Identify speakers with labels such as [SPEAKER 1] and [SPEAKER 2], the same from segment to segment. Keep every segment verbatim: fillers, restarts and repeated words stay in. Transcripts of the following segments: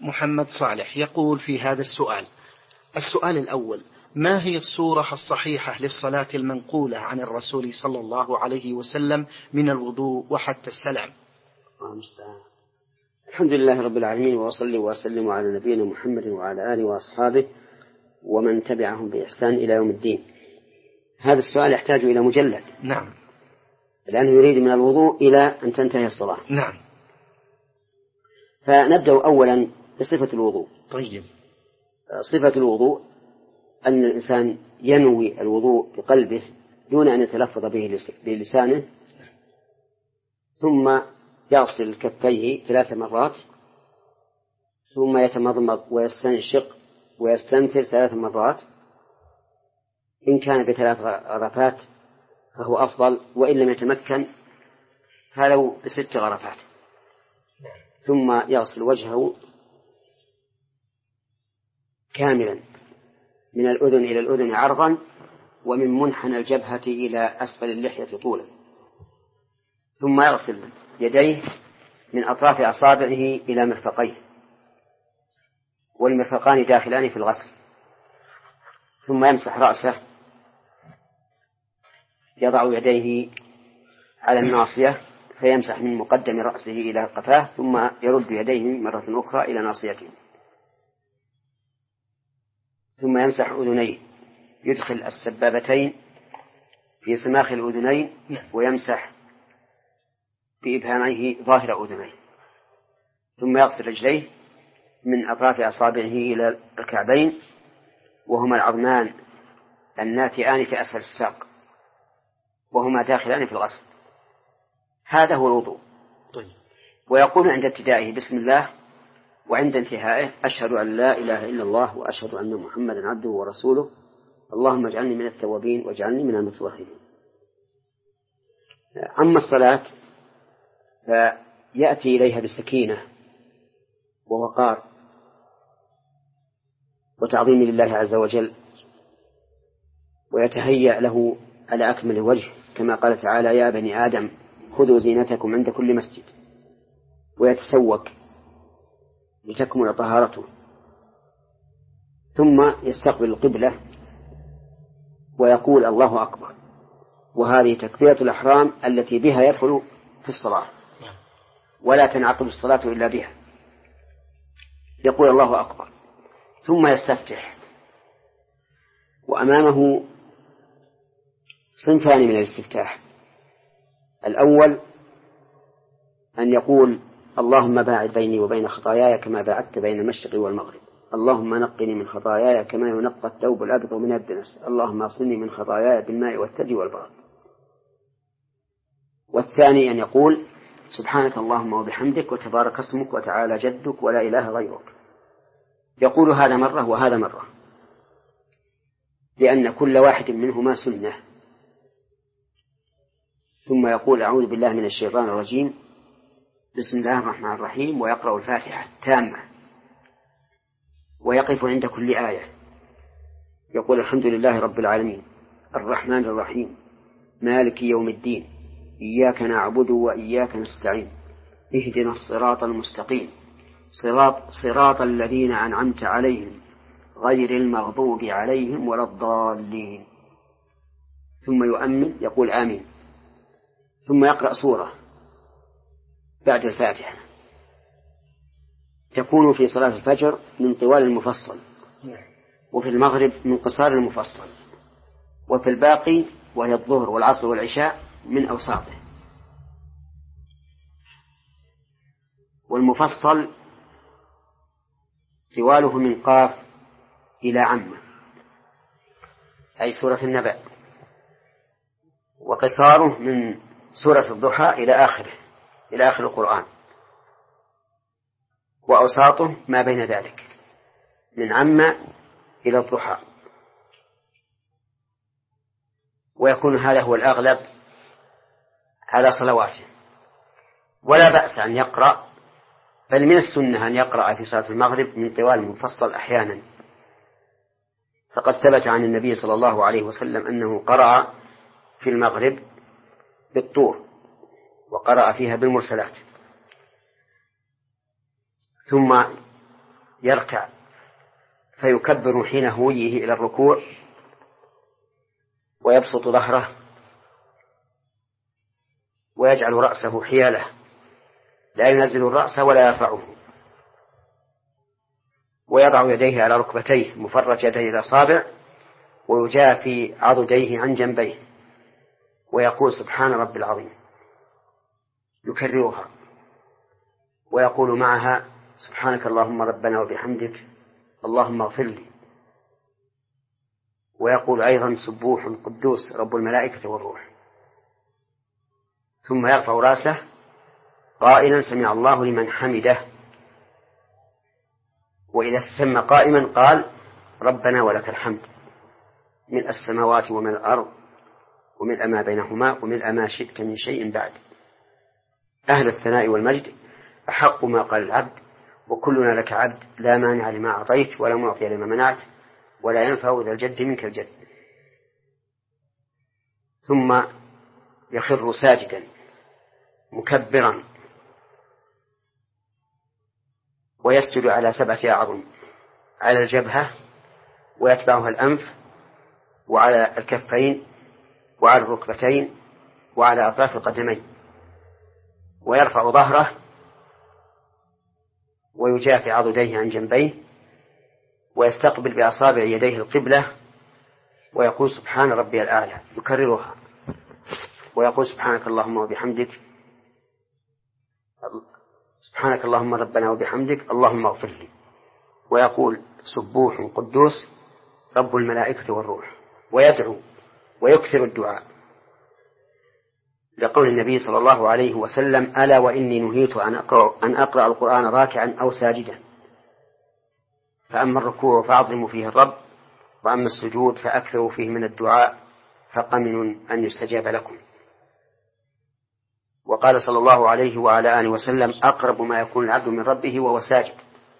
[SPEAKER 1] محمد صالح يقول في هذا السؤال: السؤال الأول: ما هي الصورة الصحيحة للصلاة المنقولة عن الرسول صلى الله عليه وسلم من الوضوء وحتى السلام؟
[SPEAKER 2] الحمد لله رب العالمين، وأصلي وأسلم على نبينا محمد وعلى آله وأصحابه ومن تبعهم بإحسان إلى يوم الدين. هذا السؤال يحتاج إلى مجلد.
[SPEAKER 1] نعم.
[SPEAKER 2] لأنه يريد من الوضوء إلى أن تنتهي الصلاة.
[SPEAKER 1] نعم.
[SPEAKER 2] فنبدأ أولا بصفة الوضوء.
[SPEAKER 1] طيب.
[SPEAKER 2] صفة الوضوء أن الإنسان ينوي الوضوء بقلبه دون أن يتلفظ به بلسانه، ثم يغسل كفيه ثلاث مرات، ثم يتمضمض ويستنشق ويستنثر ثلاث مرات. إن كان بثلاث غرفات فهو أفضل، وإن لم يتمكن فلو بست غرفات. ثم يغسل وجهه كاملا من الأذن إلى الأذن عرضا، ومن منحنى الجبهة إلى أسفل اللحية طولا. ثم يغسل يديه من أطراف أصابعه إلى مرفقيه، والمرفقان داخلان في الغسل. ثم يمسح رأسه، يضع يديه على الناصية فيمسح من مقدم رأسه إلى قفاه، ثم يرد يديه مرة أخرى إلى ناصيته. ثم يمسح أذنيه، يدخل السبابتين في سماخ الأذنين ويمسح بإبهاميه ظاهر أذنيه. ثم يغسل رجليه من أطراف أصابعه إلى الكعبين، وهما العظمان الناتئان في أسفل الساق، وهما داخلان في الغسل. هذا هو الوضوء.
[SPEAKER 1] طيب.
[SPEAKER 2] ويقول عند ابتدائه بسم الله، وعند انتهائه أشهد أن لا إله إلا الله وأشهد أن محمدا عبده ورسوله، اللهم اجعلني من التوابين واجعلني من المتطهرين. أما الصلاة فيأتي إليها بسكينة ووقار وتعظيم لله عز وجل، ويتهيأ له على أكمل وجه، كما قال تعالى: يا بني آدم خذوا زينتكم عند كل مسجد. ويتسوق لتكمل طهارته، ثم يستقبل القبلة ويقول الله أكبر، وهذه تكبيرة الإحرام التي بها يدخل في الصلاة، ولا تنعقد الصلاة إلا بها. يقول الله أكبر ثم يستفتح، وأمامه صنفان من الاستفتاح. الأول أن يقول: اللهم باعد بيني وبين خطاياي كما باعدت بين المشرق والمغرب، اللهم نقني من خطاياي كما ينقى الثوب الأبيض من الدنس، اللهم اغسلني من خطاياي بالماء والثلج والبرد. والثاني أن يقول: سبحانك اللهم وبحمدك وتبارك اسمك وتعالى جدك ولا إله غيرك. يقول هذا مرة وهذا مرة، لأن كل واحد منهما سنة. ثم يقول: أعوذ بالله من الشيطان الرجيم، بسم الله الرحمن الرحيم، ويقرأ الفاتحة تامة، ويقف عند كل آية يقول: الحمد لله رب العالمين الرحمن الرحيم مالك يوم الدين إياك نعبد وإياك نستعين اهدنا الصراط المستقيم صراط, صراط الذين أنعمت عليهم غير المغضوب عليهم ولا الضالين. ثم يؤمن يقول آمين، ثم يقرأ سورة بعد الفاتحة تكون في صلاة الفجر من طوال المفصل، وفي المغرب من قصار المفصل، وفي الباقي وهي الظهر والعصر والعشاء من أوساطه. والمفصل طواله من قاف إلى عمة، أي سورة النبأ، وقصاره من سورة الضحى إلى آخره إلى آخر القرآن، وأوساطه ما بين ذلك من عمة إلى الضحى. ويكون هذا هو الأغلب على صلواته. ولا بأس أن يقرأ، بل من السنة أن يقرأ في صلاة المغرب من طوال المفصل أحيانا، فقد ثبت عن النبي صلى الله عليه وسلم أنه قرأ في المغرب بالطور وقرأ فيها بالمرسلات. ثم يركع فيكبر حين هويه إلى الركوع ويبسط ظهره ويجعل رأسه حياله، لا ينزل الرأس ولا يرفعه، ويضع يديه على ركبتيه مفرج يديه الأصابع ويجافي عضديه عن جنبيه ويقول سبحان رب العظيم، يكررها ويقول معها سبحانك اللهم ربنا وبحمدك اللهم اغفر لي، ويقول أيضا سبوح قدوس رب الملائكة والروح، ثم يرفع رأسه قائلا سمع الله لمن حمده، وإذا استم قائما قال ربنا ولك الحمد ملء السماوات وملء الأرض وملء ما بينهما وملء ما شئت من شيء بعد، أهل الثناء والمجد أحق ما قال العبد وكلنا لك عبد لا مانع لما أعطيت ولا معطي لما منعت ولا ينفع ذا الجد منك الجد. ثم يخر ساجدا مكبرا ويسجد على سبعة أعظم، على الجبهة ويتبعها الأنف وعلى الكفين وعلى الركبتين وعلى أطراف القدمين، ويرفع ظهره ويجافي عضديه عن جنبيه ويستقبل بأصابع يديه القبلة ويقول سبحان ربي الأعلى، يكررها ويقول سبحانك اللهم وبحمدك سبحانك اللهم ربنا وبحمدك اللهم اغفر لي، ويقول سبوح قدوس رب الملائكة والروح، ويدعو ويكثر الدعاء لقول النبي صلى الله عليه وسلم ألا وإني نهيت أن أقرأ, أن أقرأ القرآن راكعا أو ساجدا، فأما الركوع فأعظموا فيه الرب وأما السجود فأكثروا فيه من الدعاء فقمن أن يستجاب لكم. وقال صلى الله عليه وعلى آله وسلم أقرب ما يكون العبد من ربه وهو ساجد،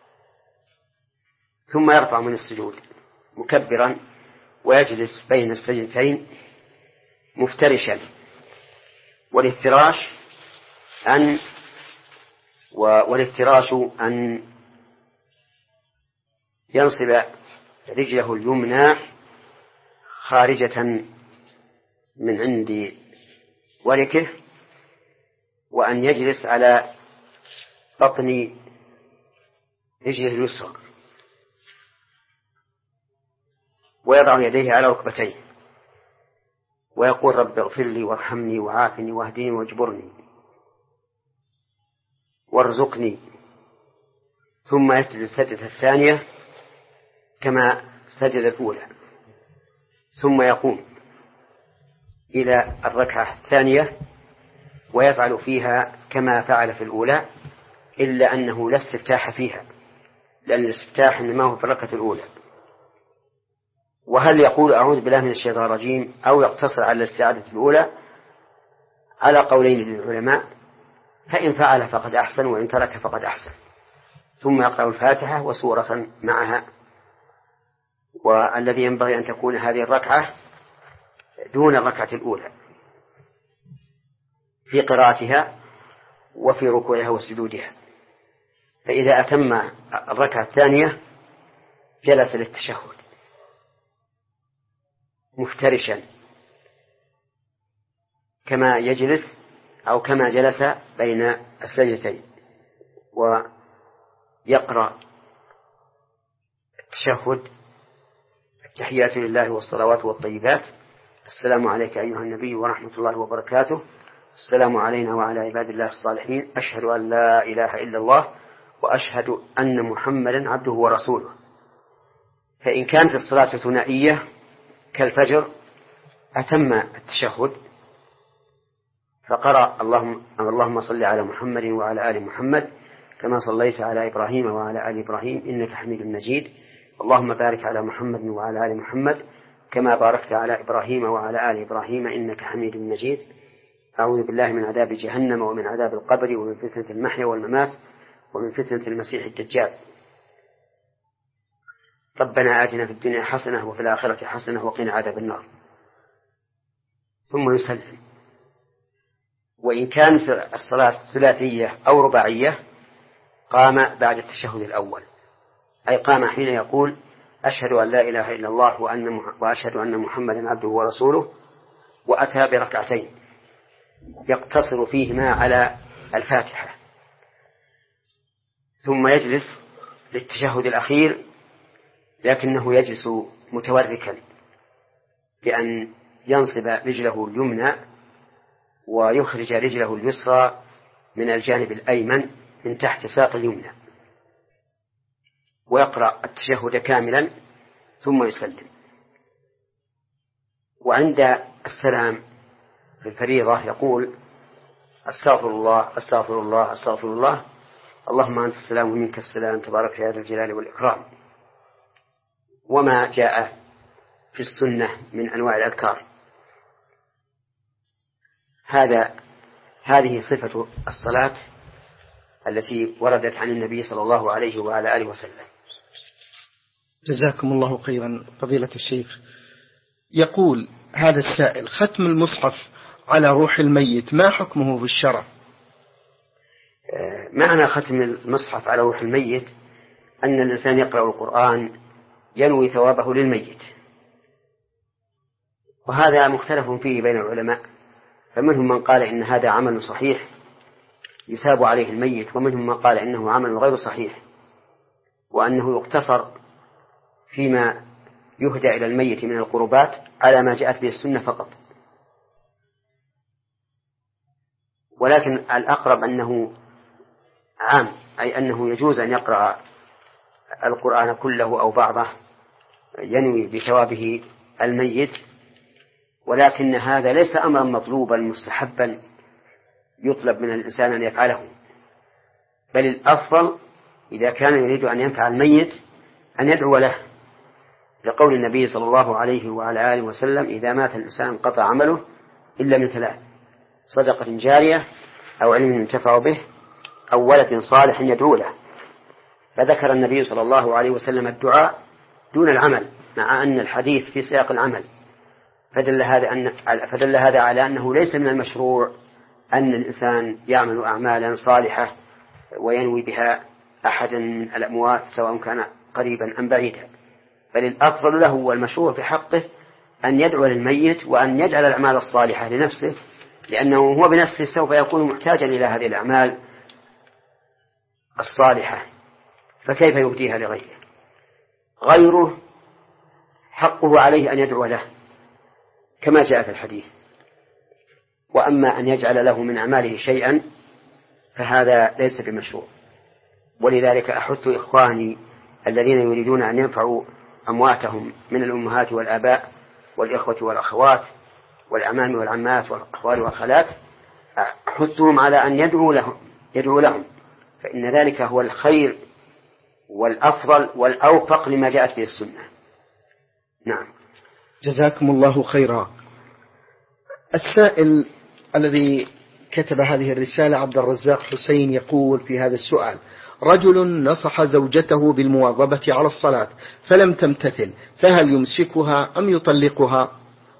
[SPEAKER 2] ثم يرفع من السجود مكبرا ويجلس بين السجدتين مفترشا، والافتراش أن والافتراش أن ينصب رجله اليمنى خارجة من عند وركه وأن يجلس على بطن رجله اليسرى ويضع يديه على ركبتيه ويقول رب اغفر لي وارحمني وعافني واهدني واجبرني وارزقني، ثم يسجد السجدة الثانية كما سجد الأولى، ثم يقوم إلى الركعة الثانية ويفعل فيها كما فعل في الأولى، إلا أنه لا استفتاح فيها، لأن الاستفتاح إنما هو في الركعة الأولى. وهل يقول أعوذ بالله من الشيطان الرجيم أو يقتصر على الاستعاذة الأولى؟ على قولين للعلماء، فإن فعل فقد أحسن وإن ترك فقد أحسن، ثم يقرأ الفاتحة وسورة معها. والذي ينبغي أن تكون هذه الركعة دون الركعة الأولى في قراءتها وفي ركوعها وسجودها، فإذا أتم الركعة الثانية جلس للتشهد مفترشا كما يجلس أو كما جلس بين السجدتين، ويقرأ التشهد التحيات لله والصلوات والطيبات، السلام عليك أيها النبي ورحمة الله وبركاته، السلام علينا وعلى عباد الله الصالحين، أشهد أن لا إله إلا الله وأشهد أن محمدا عبده ورسوله. فإن كانت الصلاة ثنائية كالفجر أتم التشهد فقرأ اللهم, اللهم صل على محمد وعلى آل محمد كما صليت على إبراهيم وعلى آل إبراهيم إنك حميد مجيد، اللهم بارك على محمد وعلى آل محمد كما باركت على إبراهيم وعلى آل إبراهيم إنك حميد مجيد، أعوذ بالله من عذاب جهنم ومن عذاب القبر ومن فتنة المحيا والممات ومن فتنة المسيح الدجال، ربنا آتنا في الدنيا حسنة وفي الآخرة حسنة وقنا عذاب النار، ثم يسلم. وإن كانت الصلاة ثلاثية أو رباعية قام بعد التشهد الأول أي قام حين يقول أشهد أن لا إله إلا الله وأن وأشهد أن محمدا عبده ورسوله، وأتى بركعتين يقتصر فيهما على الفاتحة، ثم يجلس للتشهد الأخير، لكنه يجلس متوركا بأن ينصب رجله اليمنى ويخرج رجله اليسرى من الجانب الأيمن من تحت ساق اليمنى، ويقرأ التشهد كاملا ثم يسلم. وعند السلام في الفريضة يقول أستغفر الله أستغفر الله أستغفر الله، اللهم أنت السلام ومنك السلام تبارك يا ذا الجلال والإكرام. وما جاء في السنة من أنواع الأذكار. هذا هذه صفة الصلاة التي وردت عن النبي صلى الله عليه وعلى آله وسلم.
[SPEAKER 1] جزاكم الله خيرا فضيلة الشيخ. يقول هذا السائل: ختم المصحف على روح الميت ما حكمه في الشرع؟
[SPEAKER 2] معنى ختم المصحف على روح الميت أن الإنسان يقرأ القرآن ينوي ثوابه للميت، وهذا مختلف فيه بين العلماء، فمنهم من قال إن هذا عمل صحيح يثاب عليه الميت، ومنهم من قال إنه عمل غير صحيح وأنه يقتصر فيما يهدى إلى الميت من القربات على ما جاءت به السنة فقط. ولكن الأقرب أنه عام، أي أنه يجوز أن يقرأ القرآن كله أو بعضه ينوي بثوابه الميت، ولكن هذا ليس أمرا مطلوبا مستحبا يطلب من الإنسان أن يفعله، بل الأفضل إذا كان يريد أن ينفع الميت أن يدعو له، لقول النبي صلى الله عليه وعلى آله وسلم: إذا مات الإنسان قطع عمله إلا من ثلاث: صدقة جارية أو علم ينتفع به أو ولد صالح يدعو له. فذكر النبي صلى الله عليه وسلم الدعاء دون العمل، مع أن الحديث في سياق العمل، فدل هذا, أن فدل هذا على أنه ليس من المشروع أن الإنسان يعمل أعمالا صالحة وينوي بها أحدا من الأموات سواء كان قريبا أم بعيدا، بل الأفضل له والمشروع في حقه أن يدعو للميت وأن يجعل الأعمال الصالحة لنفسه، لأنه هو بنفسه سوف يكون محتاجا إلى هذه الأعمال الصالحة، فكيف يبديها لغيره؟ غيره حقه عليه أن يدعو له كما جاء في الحديث، وأما أن يجعل له من أعماله شيئا فهذا ليس بمشروع. ولذلك أحث إخواني الذين يريدون أن ينفعوا أمواتهم من الأمهات والآباء والإخوة والأخوات والأعمام والعمات والأخوال والخالات، أحثهم على أن يدعوا لهم, يدعوا لهم فإن ذلك هو الخير والأفضل والأوفق لما جاءت به السنة. نعم.
[SPEAKER 1] جزاكم الله خيرا. السائل الذي كتب هذه الرسالة عبد الرزاق حسين يقول في هذا السؤال: رجل نصح زوجته بالمواظبة على الصلاة فلم تمتثل، فهل يمسكها أم يطلقها؟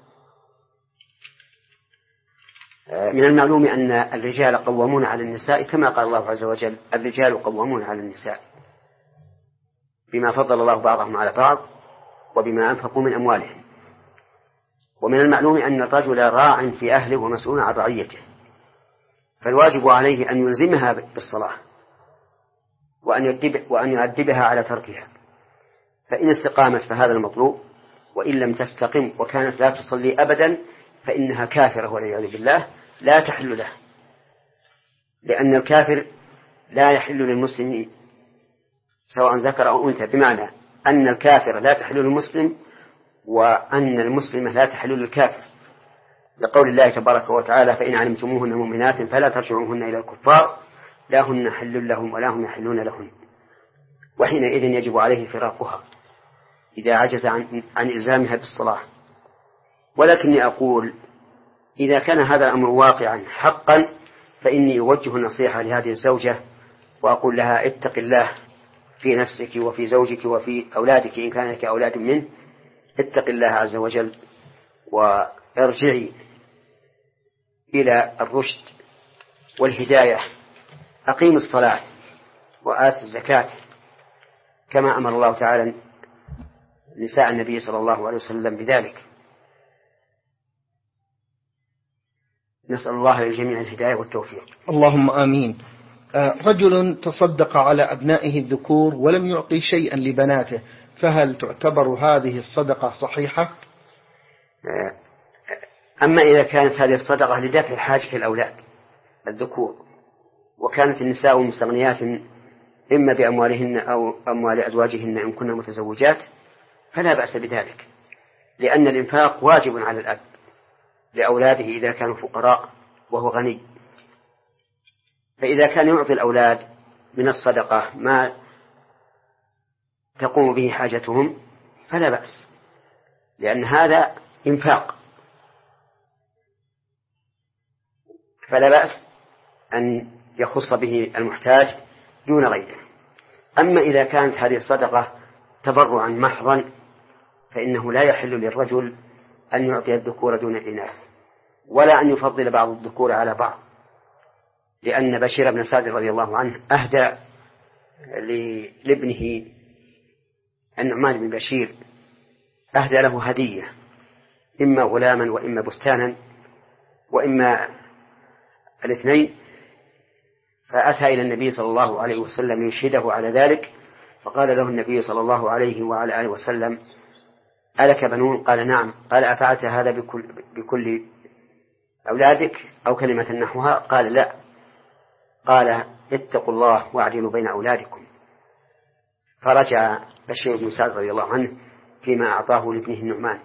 [SPEAKER 2] من المعلوم أن الرجال قوامون على النساء كما قال الله عز وجل: الرجال قوامون على النساء بما فضل الله بعضهم على بعض وبما أنفقوا من أموالهم. ومن المعلوم أن الرجل راع في أهله ومسؤول عن رعيته، فالواجب عليه أن يلزمها بالصلاة وأن يؤدب وأن يؤدبها على تركها، فإن استقامت فهذا المطلوب، وإن لم تستقم وكانت لا تصلي أبدا فإنها كافرة والعياذ بالله لا تحل له، لأن الكافر لا يحل للمسلم سواء ذكر أو أنثى، بمعنى أن الكافر لا تحل للمسلم وأن المسلمة لا تحل للكافر، لقول الله تبارك وتعالى: فإن علمتموهن مؤمنات فلا ترجعوهن إلى الكفار لا هن حل لهم ولا هم يحلون لهن، وحينئذ يجب عليه فراقها إذا عجز عن, عن إلزامها بالصلاة. ولكني أقول إذا كان هذا الأمر واقعا حقا فإني أوجه النصيحة لهذه الزوجة وأقول لها: اتق الله في نفسك وفي زوجك وفي أولادك إن كان لك أولاد منه، اتق الله عز وجل وارجعي إلى الرشد والهداية، أقيم الصلاة وآت الزكاة، كما أمر الله تعالى نساء النبي صلى الله عليه وسلم بذلك. نسأل الله للجميع الهداية والتوفيق.
[SPEAKER 1] اللهم آمين. رجل تصدق على أبنائه الذكور ولم يعطي شيئا لبناته، فهل تعتبر هذه الصدقة صحيحة؟
[SPEAKER 2] أما إذا كانت هذه الصدقة لدفع حاجة الأولاد الذكور، وكانت النساء مستغنيات إما بأموالهن أو أموال أزواجهن إن كنا متزوجات، فلا بأس بذلك، لأن الإنفاق واجب على الأب لأولاده إذا كانوا فقراء وهو غني. فإذا كان يعطي الأولاد من الصدقة ما تقوم به حاجتهم فلا بأس، لأن هذا إنفاق، فلا بأس أن يخص به المحتاج دون غيره. أما إذا كانت هذه الصدقة تبرعا محضا فإنه لا يحل للرجل أن يعطي الذكور دون الإناث، ولا أن يفضل بعض الذكور على بعض، لأن بشير بن سعد رضي الله عنه أهدى لابنه النعمان بن بشير، أهدى له هدية، إما غلاما وإما بستانا وإما الاثنين، فأتى إلى النبي صلى الله عليه وسلم يشهده على ذلك، فقال له النبي صلى الله عليه وعلى آله وسلم: ألك بنون؟ قال: نعم. قال: أفعلت هذا بكل, بكل أولادك أو كلمة نحوها؟ قال: لا. قال: اتقوا الله واعدلوا بين أولادكم. فرجع بشير بن سعد رضي الله عنه فيما أعطاه لابنه النعمان.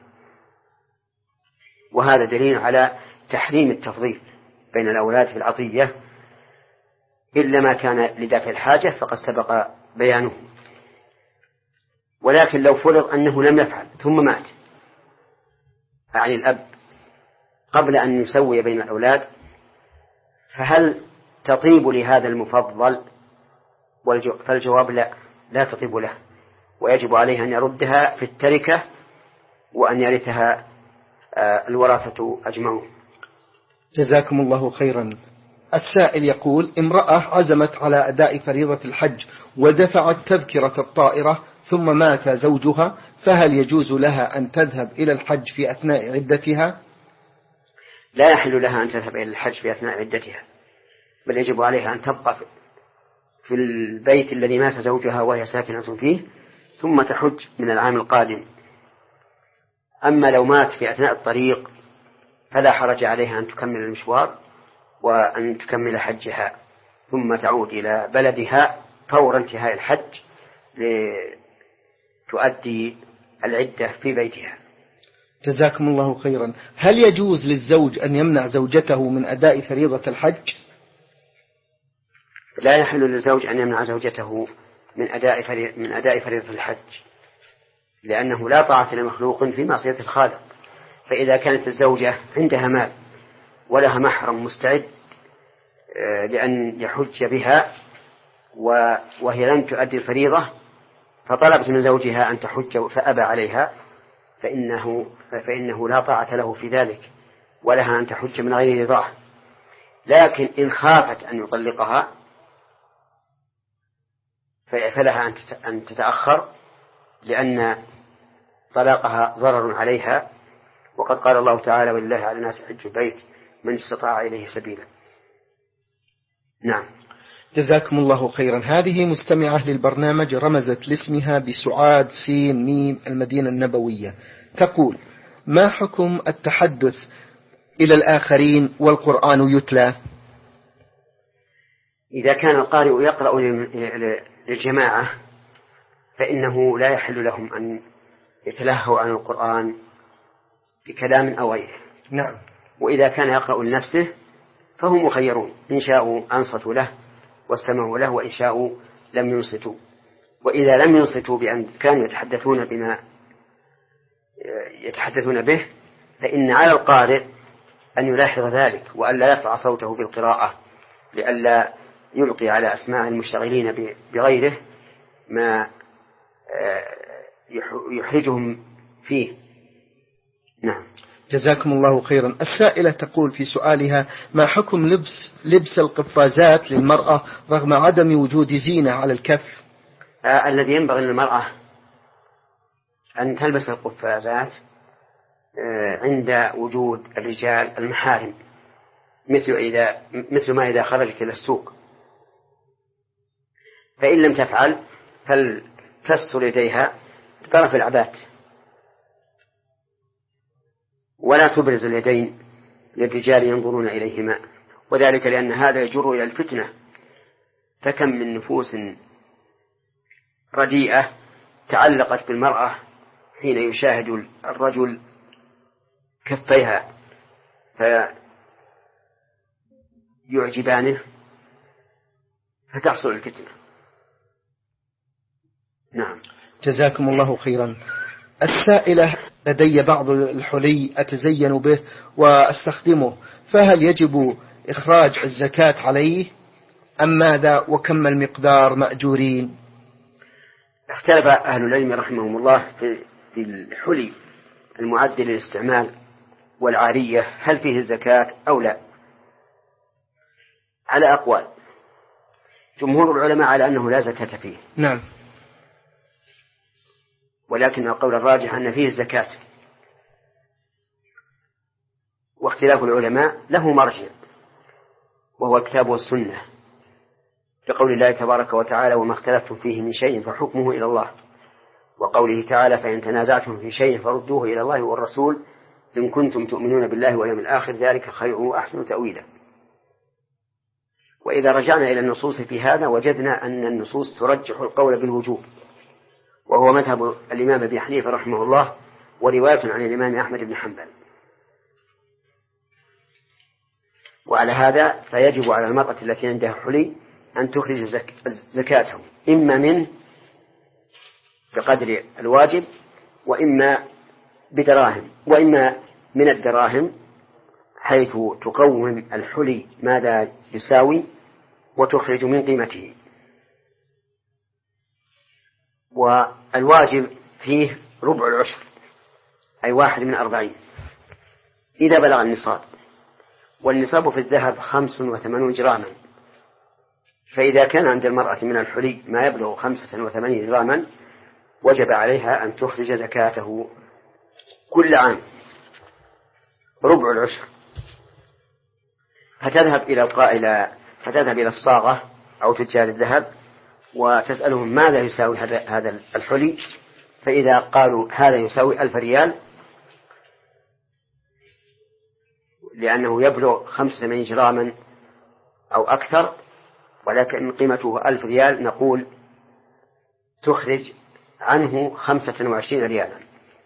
[SPEAKER 2] وهذا دليل على تحريم التفضيل بين الأولاد في العطية، إلا ما كان لدافع الحاجة فقد سبق بيانه. ولكن لو فرض أنه لم يفعل ثم مات عن الأب قبل أن يسوي بين الأولاد، فهل تطيب لهذا المفضل؟ فالجواب لا، لا تطيب له، ويجب عليه أن يردها في التركة وأن يرثها الورثة أجمعون.
[SPEAKER 1] جزاكم الله خيرا. السائل يقول: امرأة عزمت على أداء فريضة الحج ودفعت تذكرة الطائرة ثم مات زوجها، فهل يجوز لها أن تذهب إلى الحج في أثناء عدتها؟
[SPEAKER 2] لا يحل لها أن تذهب إلى الحج في أثناء عدتها، بل يجب عليها أن تبقى في البيت الذي مات زوجها وهي ساكنة فيه ثم تحج من العام القادم. أما لو مات في أثناء الطريق فلا حرج عليها أن تكمل المشوار وأن تكمل حجها ثم تعود إلى بلدها فور انتهاء الحج لتؤدي العدة في بيتها.
[SPEAKER 1] جزاكم الله خيرا. هل يجوز للزوج أن يمنع زوجته من أداء فريضة الحج؟
[SPEAKER 2] لا يحل للزوج أن يمنع زوجته من أداء من أداء فريضة الحج، لأنه لا طاعة لمخلوق في معصية الخالق. فإذا كانت الزوجة عندها مال ولها محرم مستعد لأن يحج بها وهي لم تؤدي الفريضة، فطلبت من زوجها أن تحج فأبى عليها، فإنه, فإنه لا طاعة له في ذلك، ولها أن تحج من غير رضاه. لكن إن خافت أن يطلقها فلها أن تتأخر، لأن طلاقها ضرر عليها، وقد قال الله تعالى: ولله على الناس حج البيت من استطاع إليه سبيلا. نعم.
[SPEAKER 1] جزاكم الله خيرا. هذه مستمعة للبرنامج رمزت لاسمها بسعاد سين ميم المدينة النبوية، تقول: ما حكم التحدث إلى الآخرين والقرآن يتلى؟
[SPEAKER 2] إذا كان القارئ يقرأ للجماعة فإنه لا يحل لهم أن يتلهوا عن القرآن بكلام أو غيره.
[SPEAKER 1] نعم.
[SPEAKER 2] وإذا كان يقرأ لنفسه فهم مخيرون، إن شاءوا أنصتوا له واستمعوا له، وإن شاءوا لم ينصتوا. وإذا لم ينصتوا بأن كانوا يتحدثون بما يتحدثون به، فإن على القارئ أن يلاحظ ذلك وألا يرفع صوته بالقراءة، لئلا يلقي على أسماع المشتغلين بغيره ما يحرجهم فيه. نعم.
[SPEAKER 1] جزاكم الله خيرا. السائلة تقول في سؤالها: ما حكم لبس لبس القفازات للمرأة رغم عدم وجود زينة على الكف؟
[SPEAKER 2] آه الذي ينبغي للمرأة أن تلبس القفازات آه عند وجود الرجال المحارم، مثل إذا مثل ما إذا خرجت إلى السوق، فإن لم تفعل فلتستر يديها بطرف العباءة ولا تبرز اليدين للرجال ينظرون إليهما، وذلك لأن هذا يجر إلى الفتنة. فكم من نفوس رديئة تعلقت بالمرأة حين يشاهد الرجل كفيها فيعجبانه فتحصل الفتنة. نعم.
[SPEAKER 1] جزاكم الله خيرا. السائلة: لدي بعض الحلي أتزين به وأستخدمه، فهل يجب إخراج الزكاة عليه أم ماذا، وكم المقدار مأجورين؟
[SPEAKER 2] اختلف أهل العلم رحمهم الله في الحلي المعد للاستعمال والعارية هل فيه الزكاة أو لا، على أقوال. جمهور العلماء على أنه لا زكاة فيه.
[SPEAKER 1] نعم.
[SPEAKER 2] ولكن القول الراجح أن فيه الزكاة، واختلاف العلماء له مرجع وهو الكتاب والسنة، لقول الله تبارك وتعالى: وما اختلفتم فيه من شيء فحكمه إلى الله، وقوله تعالى: فإن تنازعتم في شيء فردوه إلى الله والرسول إن كنتم تؤمنون بالله واليوم الآخر ذلك خير وأحسن تأويلا. وإذا رجعنا إلى النصوص في هذا وجدنا أن النصوص ترجح القول بالوجوب، وهو مذهب الإمام أبي حنيفة رحمه الله ورواية عن الإمام أحمد بن حنبل. وعلى هذا فيجب على المرأة التي عندها حلي أن تخرج زك... زكاته، إما من بقدر الواجب، وإما بدراهم، وإما من الدراهم حيث تقوم الحلي ماذا يساوي وتخرج من قيمته. والواجب فيه ربع العشر، أي واحد من أربعين إذا بلغ النصاب، والنصاب في الذهب خمس وثمانون جراما، فإذا كان عند المرأة من الحلي ما يبلغ خمسة وثمانين جراما وجب عليها أن تخرج زكاته كل عام ربع العشر، فتذهب إلى القائلة فتذهب إلى الصاغة أو تجار الذهب وتسألهم ماذا يساوي هذا الحلي، فإذا قالوا هذا يساوي ألف ريال لأنه يبلغ خمسة وثمانين جراما أو أكثر ولكن قيمته ألف ريال، نقول تخرج عنه خمسة وعشرين ريالا.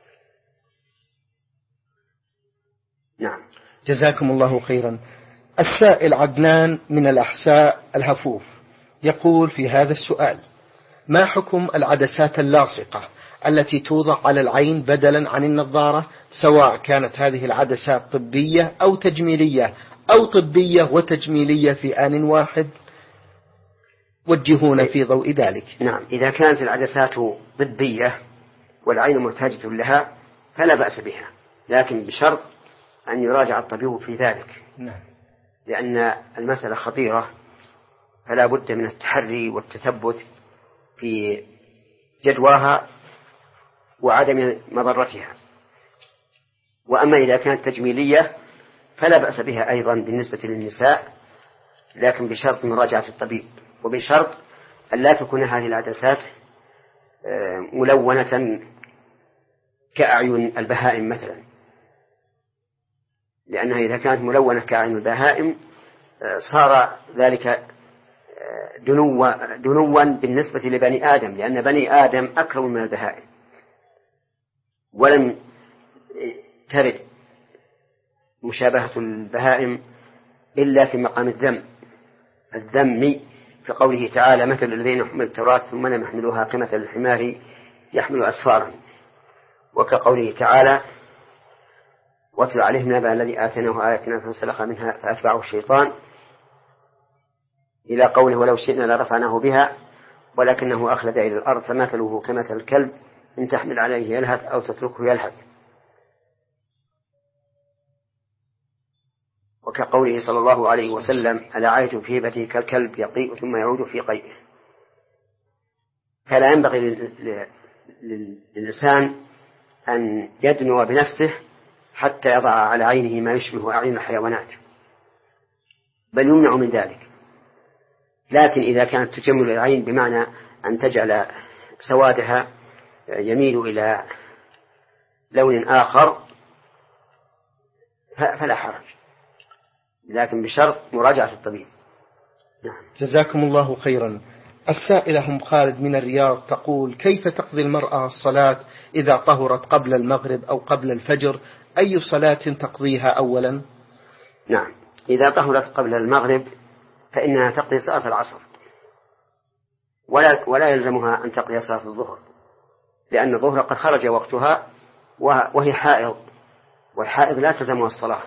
[SPEAKER 2] نعم.
[SPEAKER 1] جزاكم الله خيرا. السائل عدنان من الأحساء الهفوف يقول في هذا السؤال: ما حكم العدسات اللاصقة التي توضع على العين بدلا عن النظارة، سواء كانت هذه العدسات طبية أو تجميلية أو طبية وتجميلية في آن واحد؟ وجهونا في ضوء ذلك.
[SPEAKER 2] نعم. إذا كانت العدسات طبية والعين محتاجة لها فلا بأس بها، لكن بشرط أن يراجع الطبيب في ذلك.
[SPEAKER 1] نعم.
[SPEAKER 2] لأن المسألة خطيرة، فلا بد من التحري والتثبت في جدواها وعدم مضرتها. وأما إذا كانت تجميلية فلا بأس بها أيضا بالنسبة للنساء، لكن بشرط مراجعة الطبيب، وبشرط أن لا تكون هذه العدسات ملونة كأعين البهائم مثلا، لأنها إذا كانت ملونة كأعين البهائم صار ذلك دنوا, دنوا بالنسبة لبني آدم، لأن بني آدم أكرم من البهائم، ولم ترد مشابهة البهائم إلا في مقام الذم الذم في قوله تعالى: مثل الذين حملوا التوراة ثم لم يحملوها كمثل الحمار يحمل أسفارا، وكقوله تعالى: واتل عليهم نبأ الذي آتيناه آياتنا فانسلخ منها فأتبعه الشيطان، إلى قوله: ولو شئنا لرفعناه بها ولكنه أخلد إلى الأرض فمثله كمثل الكلب إن تحمل عليه يلهث أو تتركه يلهث، وكقوله صلى الله عليه وسلم: ألا عيت في هبته كالكلب يقيء ثم يعود في قيئه. فلا ينبغي للإنسان أن يدنو بنفسه حتى يضع على عينه ما يشبه أعين الحيوانات، بل يمنع من ذلك. لكن إذا كانت تجمل العين بمعنى أن تجعل سوادها يميل إلى لون آخر فلا حرج، لكن بشرط مراجعة الطبيب.
[SPEAKER 1] نعم. جزاكم الله خيرا. السائلة أم خالد من الرياض تقول: كيف تقضي المرأة الصلاة إذا طهرت قبل المغرب أو قبل الفجر؟ أي صلاة تقضيها أولا؟
[SPEAKER 2] نعم، إذا طهرت قبل المغرب فإنها تقضي صلاة العصر، ولا, ولا يلزمها أن تقضي صلاة الظهر، لأن الظهر قد خرج وقتها وهي حائض، والحائض لا تلزمها الصلاة.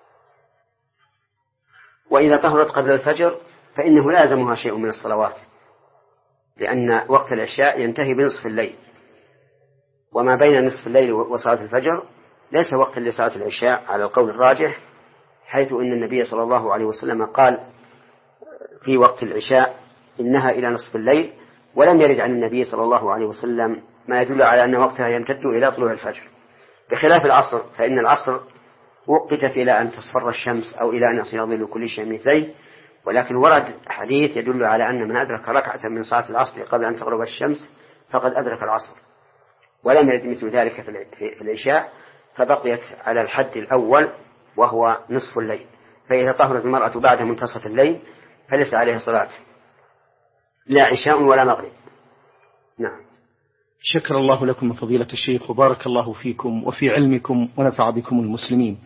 [SPEAKER 2] وإذا طهرت قبل الفجر فإنه لا يلزمها شيء من الصلوات، لأن وقت العشاء ينتهي بنصف الليل، وما بين نصف الليل وصلاة الفجر ليس وقتا لصلاة العشاء على القول الراجح، حيث أن النبي صلى الله عليه وسلم قال في وقت العشاء إنها إلى نصف الليل، ولم يرد عن النبي صلى الله عليه وسلم ما يدل على أن وقتها يمتد إلى طلوع الفجر، بخلاف العصر، فإن العصر وقتت إلى أن تصفر الشمس أو إلى أن يصير ظل كل شيء مثليه، ولكن ورد حديث يدل على أن من أدرك ركعة من صلاة العصر قبل أن تغرب الشمس فقد أدرك العصر، ولم يرد مثل ذلك في العشاء، فبقيت على الحد الأول وهو نصف الليل. فإذا طهرت المرأة بعد منتصف الليل فليس عليها صلاة، لا عشاء ولا مغرب. نعم.
[SPEAKER 1] شكر الله لكم فضيلة الشيخ، وبارك الله فيكم وفي علمكم ونفع بكم المسلمين.